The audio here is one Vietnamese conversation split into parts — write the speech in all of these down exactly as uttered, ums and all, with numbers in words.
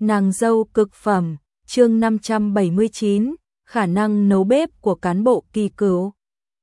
Nàng dâu cực phẩm, chương năm trăm bảy mươi chín, khả năng nấu bếp của cán bộ kỳ cựu.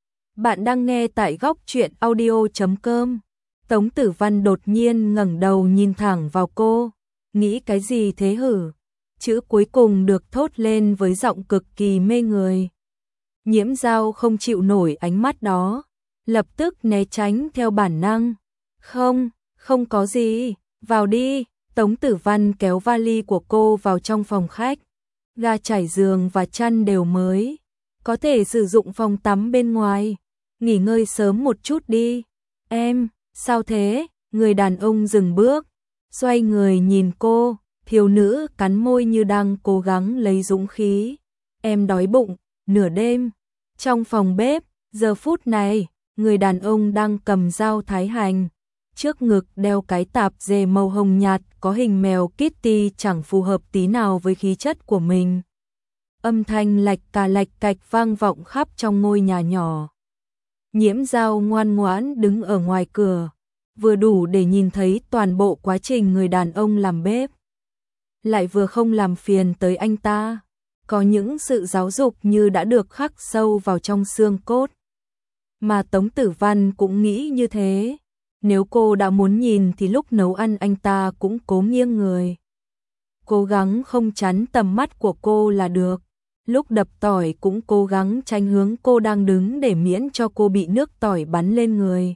Bạn đang nghe tại góc truyện audio chấm com. Tống Tử Văn đột nhiên ngẩng đầu nhìn thẳng vào cô, nghĩ cái gì thế hử? Chữ cuối cùng được thốt lên với giọng cực kỳ mê người. Nhiễm Dao không chịu nổi ánh mắt đó, lập tức né tránh theo bản năng. Không, không có gì, vào đi. Tống Tử Văn kéo vali của cô vào trong phòng khách. Ga trải giường và chăn đều mới, có thể sử dụng phòng tắm bên ngoài. Nghỉ ngơi sớm một chút đi. Em, sao thế? Người đàn ông dừng bước, xoay người nhìn cô, thiếu nữ cắn môi như đang cố gắng lấy dũng khí. Em đói bụng. Nửa đêm, trong phòng bếp, giờ phút này, người đàn ông đang cầm dao thái hành. Trước ngực đeo cái tạp dề màu hồng nhạt có hình mèo Kitty chẳng phù hợp tí nào với khí chất của mình. Âm thanh lạch cà lạch cạch vang vọng khắp trong ngôi nhà nhỏ. Nhiễm Dao ngoan ngoãn đứng ở ngoài cửa, vừa đủ để nhìn thấy toàn bộ quá trình người đàn ông làm bếp. Lại vừa không làm phiền tới anh ta, có những sự giáo dục như đã được khắc sâu vào trong xương cốt. Mà Tống Tử Văn cũng nghĩ như thế. Nếu cô đã muốn nhìn thì lúc nấu ăn anh ta cũng cố nghiêng người, cố gắng không chắn tầm mắt của cô là được. Lúc đập tỏi cũng cố gắng tránh hướng cô đang đứng để miễn cho cô bị nước tỏi bắn lên người.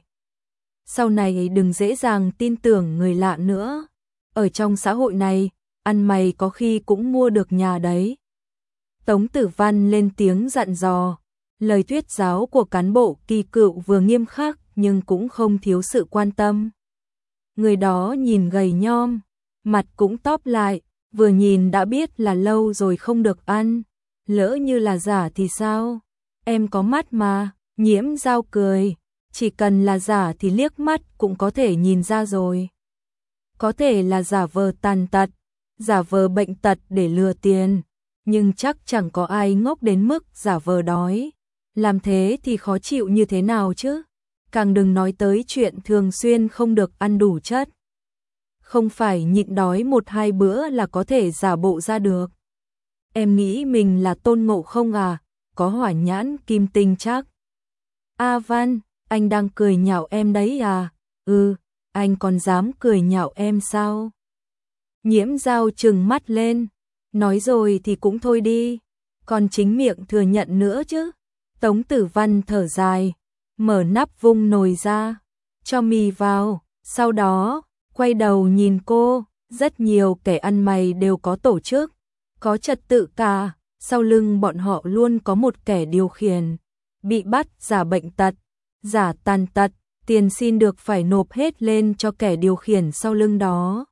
Sau này đừng dễ dàng tin tưởng người lạ nữa. Ở trong xã hội này, ăn mày có khi cũng mua được nhà đấy. Tống Tử Văn lên tiếng dặn dò. Lời thuyết giáo của cán bộ kỳ cựu vừa nghiêm khắc nhưng cũng không thiếu sự quan tâm. Người đó nhìn gầy nhom, mặt cũng tóp lại, vừa nhìn đã biết là lâu rồi không được ăn. Lỡ như là giả thì sao? Em có mắt mà. Nhiễm Dao cười, chỉ cần là giả thì liếc mắt cũng có thể nhìn ra rồi. Có thể là giả vờ tàn tật, giả vờ bệnh tật để lừa tiền, nhưng chắc chẳng có ai ngốc đến mức giả vờ đói. Làm thế thì khó chịu như thế nào chứ? Càng đừng nói tới chuyện thường xuyên không được ăn đủ chất. Không phải nhịn đói một hai bữa là có thể giả bộ ra được. Em nghĩ mình là Tôn Ngộ Không à? Có hỏa nhãn kim tinh chắc. A Văn, anh đang cười nhạo em đấy à? Ừ, anh còn dám cười nhạo em sao? Nhiễm Dao trừng mắt lên, nói rồi thì cũng thôi đi, còn chính miệng thừa nhận nữa chứ. Tống Tử Văn thở dài, mở nắp vung nồi ra, cho mì vào, sau đó, quay đầu nhìn cô. Rất nhiều kẻ ăn mày đều có tổ chức, có trật tự cả, sau lưng bọn họ luôn có một kẻ điều khiển. Bị bắt giả bệnh tật, giả tàn tật, tiền xin được phải nộp hết lên cho kẻ điều khiển sau lưng đó.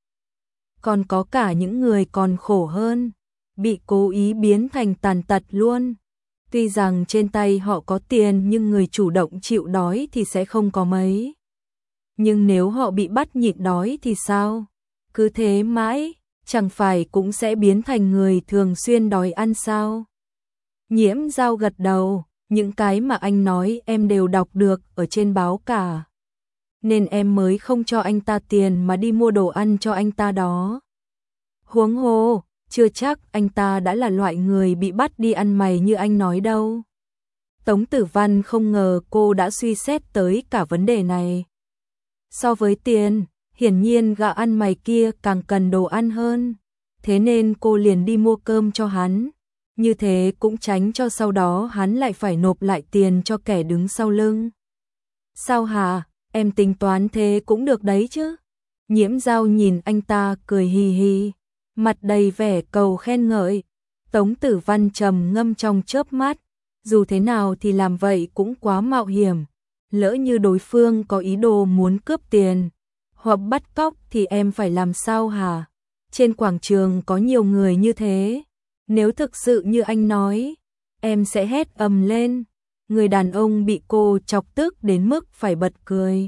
Còn có cả những người còn khổ hơn, bị cố ý biến thành tàn tật luôn. Tuy rằng trên tay họ có tiền nhưng người chủ động chịu đói thì sẽ không có mấy. Nhưng nếu họ bị bắt nhịn đói thì sao? Cứ thế mãi, chẳng phải cũng sẽ biến thành người thường xuyên đói ăn sao? Nhiễm Dao gật đầu, những cái mà anh nói em đều đọc được ở trên báo cả. Nên em mới không cho anh ta tiền mà đi mua đồ ăn cho anh ta đó. Huống hồ, chưa chắc anh ta đã là loại người bị bắt đi ăn mày như anh nói đâu. Tống Tử Văn không ngờ cô đã suy xét tới cả vấn đề này. So với tiền, hiển nhiên gã ăn mày kia càng cần đồ ăn hơn. Thế nên cô liền đi mua cơm cho hắn. Như thế cũng tránh cho sau đó hắn lại phải nộp lại tiền cho kẻ đứng sau lưng. Sao hả? Em tính toán thế cũng được đấy chứ. Nhiễm Dao nhìn anh ta cười hì hì, mặt đầy vẻ cầu khen ngợi. Tống Tử Văn trầm ngâm trong chớp mắt, dù thế nào thì làm vậy cũng quá mạo hiểm. Lỡ như đối phương có ý đồ muốn cướp tiền hoặc bắt cóc thì em phải làm sao hả? Trên quảng trường có nhiều người như thế, nếu thực sự như anh nói, em sẽ hét ầm lên. Người đàn ông bị cô chọc tức đến mức phải bật cười.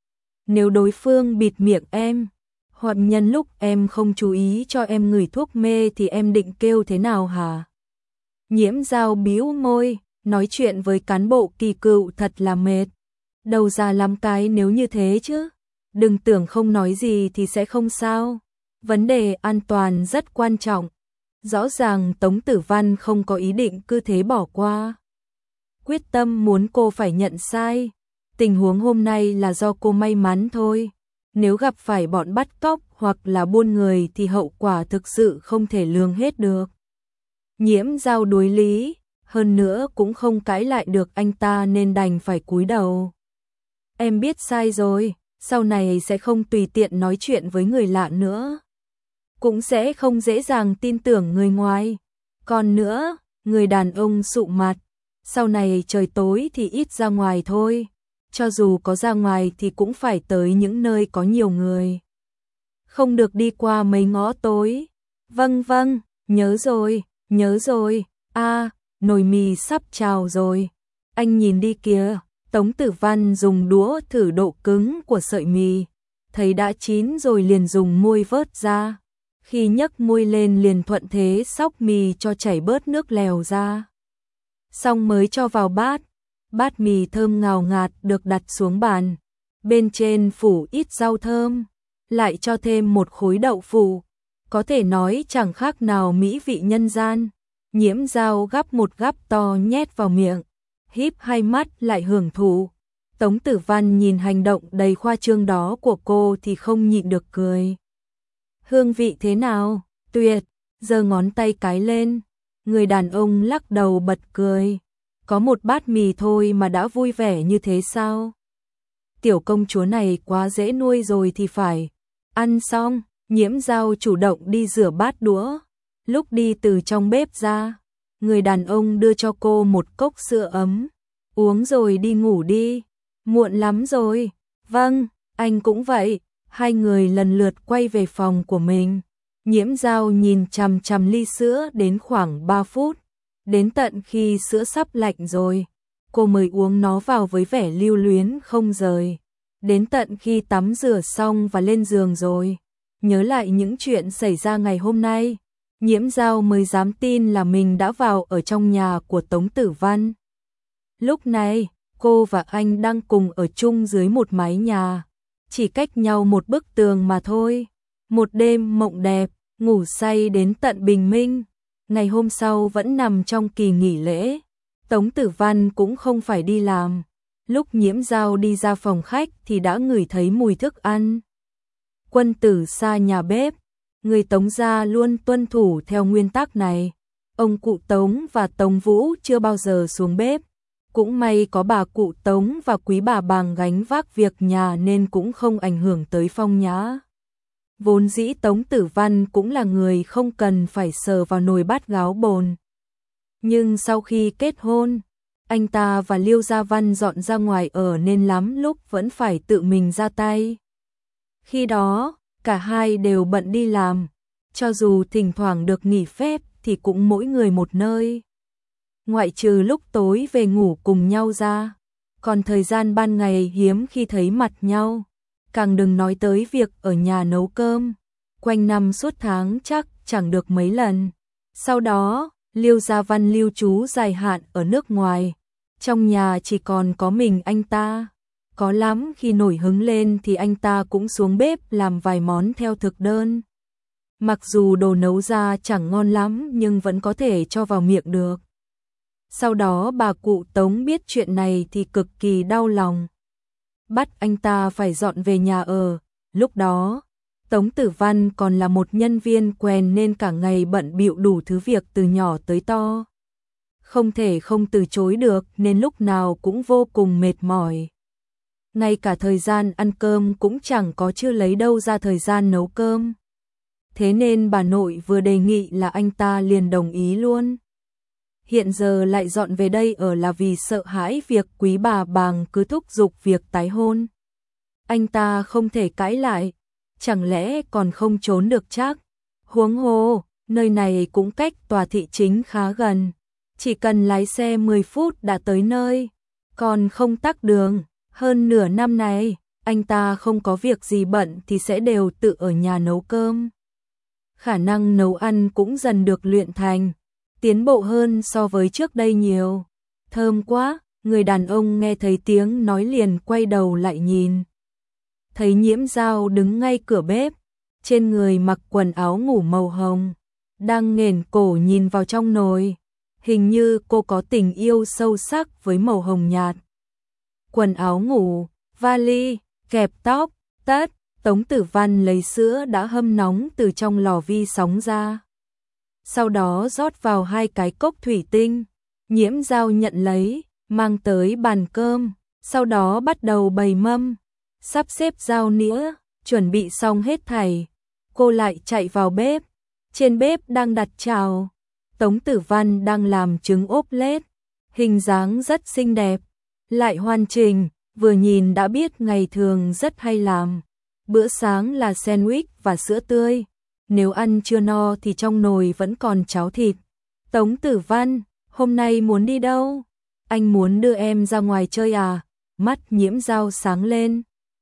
Nếu đối phương bịt miệng em, hoặc nhân lúc em không chú ý cho em ngửi thuốc mê thì em định kêu thế nào hả? Nhiễm Dao bĩu môi, nói chuyện với cán bộ kỳ cựu thật là mệt. Đầu ra lắm cái nếu như thế chứ. Đừng tưởng không nói gì thì sẽ không sao. Vấn đề an toàn rất quan trọng. Rõ ràng Tống Tử Văn không có ý định cứ thế bỏ qua. Quyết tâm muốn cô phải nhận sai. Tình huống hôm nay là do cô may mắn thôi. Nếu gặp phải bọn bắt cóc hoặc là buôn người thì hậu quả thực sự không thể lường hết được. Nhiễm Dao đối lý, hơn nữa cũng không cãi lại được anh ta nên đành phải cúi đầu. Em biết sai rồi, sau này sẽ không tùy tiện nói chuyện với người lạ nữa. Cũng sẽ không dễ dàng tin tưởng người ngoài. Còn nữa, người đàn ông sụ mặt, sau này trời tối thì ít ra ngoài thôi. Cho dù có ra ngoài thì cũng phải tới những nơi có nhiều người. Không được đi qua mấy ngõ tối. Vâng vâng, nhớ rồi, nhớ rồi. A, nồi mì sắp trào rồi. Anh nhìn đi kìa. Tống Tử Văn dùng đũa thử độ cứng của sợi mì. Thấy đã chín rồi liền dùng muôi vớt ra. Khi nhấc muôi lên liền thuận thế xóc mì cho chảy bớt nước lèo ra. Xong mới cho vào bát. Bát mì thơm ngào ngạt được đặt xuống bàn. Bên trên phủ ít rau thơm. Lại cho thêm một khối đậu phụ. Có thể nói chẳng khác nào mỹ vị nhân gian. Nhiễm Dao gắp một gắp to nhét vào miệng. Híp hai mắt lại hưởng thụ. Tống Tử Văn nhìn hành động đầy khoa trương đó của cô thì không nhịn được cười. Hương vị thế nào? Tuyệt, giơ ngón tay cái lên. Người đàn ông lắc đầu bật cười. Có một bát mì thôi mà đã vui vẻ như thế sao? Tiểu công chúa này quá dễ nuôi rồi thì phải. Ăn xong, Nhiễm Dao chủ động đi rửa bát đũa. Lúc đi từ trong bếp ra, người đàn ông đưa cho cô một cốc sữa ấm. Uống rồi đi ngủ đi. Muộn lắm rồi. Vâng, anh cũng vậy. Hai người lần lượt quay về phòng của mình. Nhiễm Dao nhìn chằm chằm ly sữa đến khoảng ba phút. Đến tận khi sữa sắp lạnh rồi, cô mới uống nó vào với vẻ lưu luyến không rời. Đến tận khi tắm rửa xong và lên giường rồi, nhớ lại những chuyện xảy ra ngày hôm nay, Nhiễm Dao mới dám tin là mình đã vào ở trong nhà của Tống Tử Văn. Lúc này, cô và anh đang cùng ở chung dưới một mái nhà, chỉ cách nhau một bức tường mà thôi. Một đêm mộng đẹp, ngủ say đến tận bình minh. Ngày hôm sau vẫn nằm trong kỳ nghỉ lễ. Tống Tử Văn cũng không phải đi làm. Lúc Nhiễm Dao đi ra phòng khách thì đã ngửi thấy mùi thức ăn. Quân tử xa nhà bếp. Người Tống gia luôn tuân thủ theo nguyên tắc này. Ông cụ Tống và Tống Vũ chưa bao giờ xuống bếp. Cũng may có bà cụ Tống và quý bà Bàng gánh vác việc nhà nên cũng không ảnh hưởng tới phong nhã. Vốn dĩ Tống Tử Văn cũng là người không cần phải sờ vào nồi bát gáo bồn. Nhưng sau khi kết hôn, anh ta và Liêu Gia Văn dọn ra ngoài ở nên lắm lúc vẫn phải tự mình ra tay. Khi đó, cả hai đều bận đi làm, cho dù thỉnh thoảng được nghỉ phép thì cũng mỗi người một nơi. Ngoại trừ lúc tối về ngủ cùng nhau ra, còn thời gian ban ngày hiếm khi thấy mặt nhau. Càng đừng nói tới việc ở nhà nấu cơm, quanh năm suốt tháng chắc chẳng được mấy lần. Sau đó, Liêu Gia Văn lưu trú dài hạn ở nước ngoài, trong nhà chỉ còn có mình anh ta. Có lắm khi nổi hứng lên thì anh ta cũng xuống bếp làm vài món theo thực đơn. Mặc dù đồ nấu ra chẳng ngon lắm nhưng vẫn có thể cho vào miệng được. Sau đó bà cụ Tống biết chuyện này thì cực kỳ đau lòng. Bắt anh ta phải dọn về nhà ở. Lúc đó, Tống Tử Văn còn là một nhân viên quèn nên cả ngày bận bịu đủ thứ việc từ nhỏ tới to. Không thể không từ chối được nên lúc nào cũng vô cùng mệt mỏi. Ngay cả thời gian ăn cơm cũng chẳng có, chưa lấy đâu ra thời gian nấu cơm. Thế nên bà nội vừa đề nghị là anh ta liền đồng ý luôn. Hiện giờ lại dọn về đây ở là vì sợ hãi việc quý bà Bàng cứ thúc giục việc tái hôn. Anh ta không thể cãi lại, chẳng lẽ còn không trốn được chắc. Huống hồ, nơi này cũng cách tòa thị chính khá gần, chỉ cần lái xe mười phút đã tới nơi, còn không tắc đường. Hơn nửa năm này, anh ta không có việc gì bận thì sẽ đều tự ở nhà nấu cơm. Khả năng nấu ăn cũng dần được luyện thành, tiến bộ hơn so với trước đây nhiều. Thơm quá, người đàn ông nghe thấy tiếng nói liền quay đầu lại nhìn. Thấy Nhiễm Dao đứng ngay cửa bếp, trên người mặc quần áo ngủ màu hồng, đang nghển cổ nhìn vào trong nồi. Hình như cô có tình yêu sâu sắc với màu hồng nhạt. Quần áo ngủ, vali, kẹp tóc, tất, Tống Tử Văn lấy sữa đã hâm nóng từ trong lò vi sóng ra. Sau đó rót vào hai cái cốc thủy tinh, Nhiễm Dao nhận lấy, mang tới bàn cơm, sau đó bắt đầu bày mâm, sắp xếp dao nĩa, chuẩn bị xong hết thảy. Cô lại chạy vào bếp, trên bếp đang đặt chảo. Tống Tử Văn đang làm trứng ốp lết, hình dáng rất xinh đẹp, lại hoàn chỉnh, vừa nhìn đã biết ngày thường rất hay làm. Bữa sáng là sandwich và sữa tươi, nếu ăn chưa no thì trong nồi vẫn còn cháo thịt. Tống Tử Văn, hôm nay muốn đi đâu? Anh muốn đưa em ra ngoài chơi à? Mắt Nhiễm Dao sáng lên.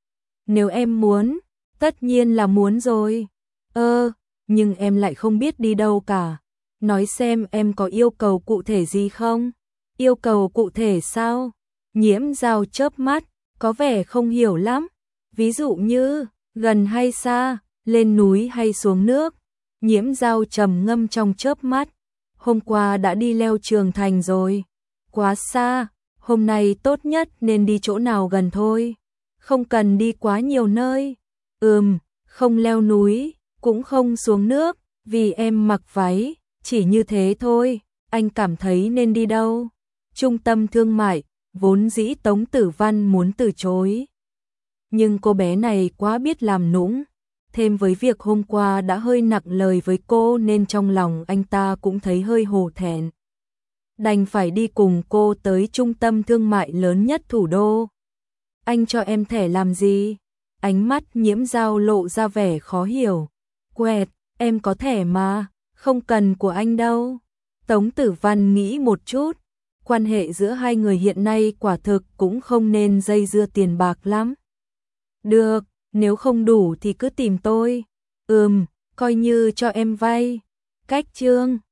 Nếu em muốn, tất nhiên là muốn rồi. Ơ, nhưng em lại không biết đi đâu cả. Nói xem em có yêu cầu cụ thể gì không? Yêu cầu cụ thể sao? Nhiễm Dao chớp mắt, có vẻ không hiểu lắm. Ví dụ như, gần hay xa, lên núi hay xuống nước? Nhiễm Dao trầm ngâm trong chớp mắt. Hôm qua đã đi leo Trường Thành rồi. Quá xa, hôm nay tốt nhất nên đi chỗ nào gần thôi. Không cần đi quá nhiều nơi. Ừm, không leo núi, cũng không xuống nước, vì em mặc váy, chỉ như thế thôi. Anh cảm thấy nên đi đâu? Trung tâm thương mại, vốn dĩ Tống Tử Văn muốn từ chối. Nhưng cô bé này quá biết làm nũng. Thêm với việc hôm qua đã hơi nặng lời với cô nên trong lòng anh ta cũng thấy hơi hổ thẹn. Đành phải đi cùng cô tới trung tâm thương mại lớn nhất thủ đô. Anh cho em thẻ làm gì? Ánh mắt Nhiễm Dao lộ ra vẻ khó hiểu. Quẹt, em có thẻ mà, không cần của anh đâu. Tống Tử Văn nghĩ một chút, quan hệ giữa hai người hiện nay quả thực cũng không nên dây dưa tiền bạc lắm. Được, nếu không đủ thì cứ tìm tôi. Ừm, coi như cho em vay. Cách chương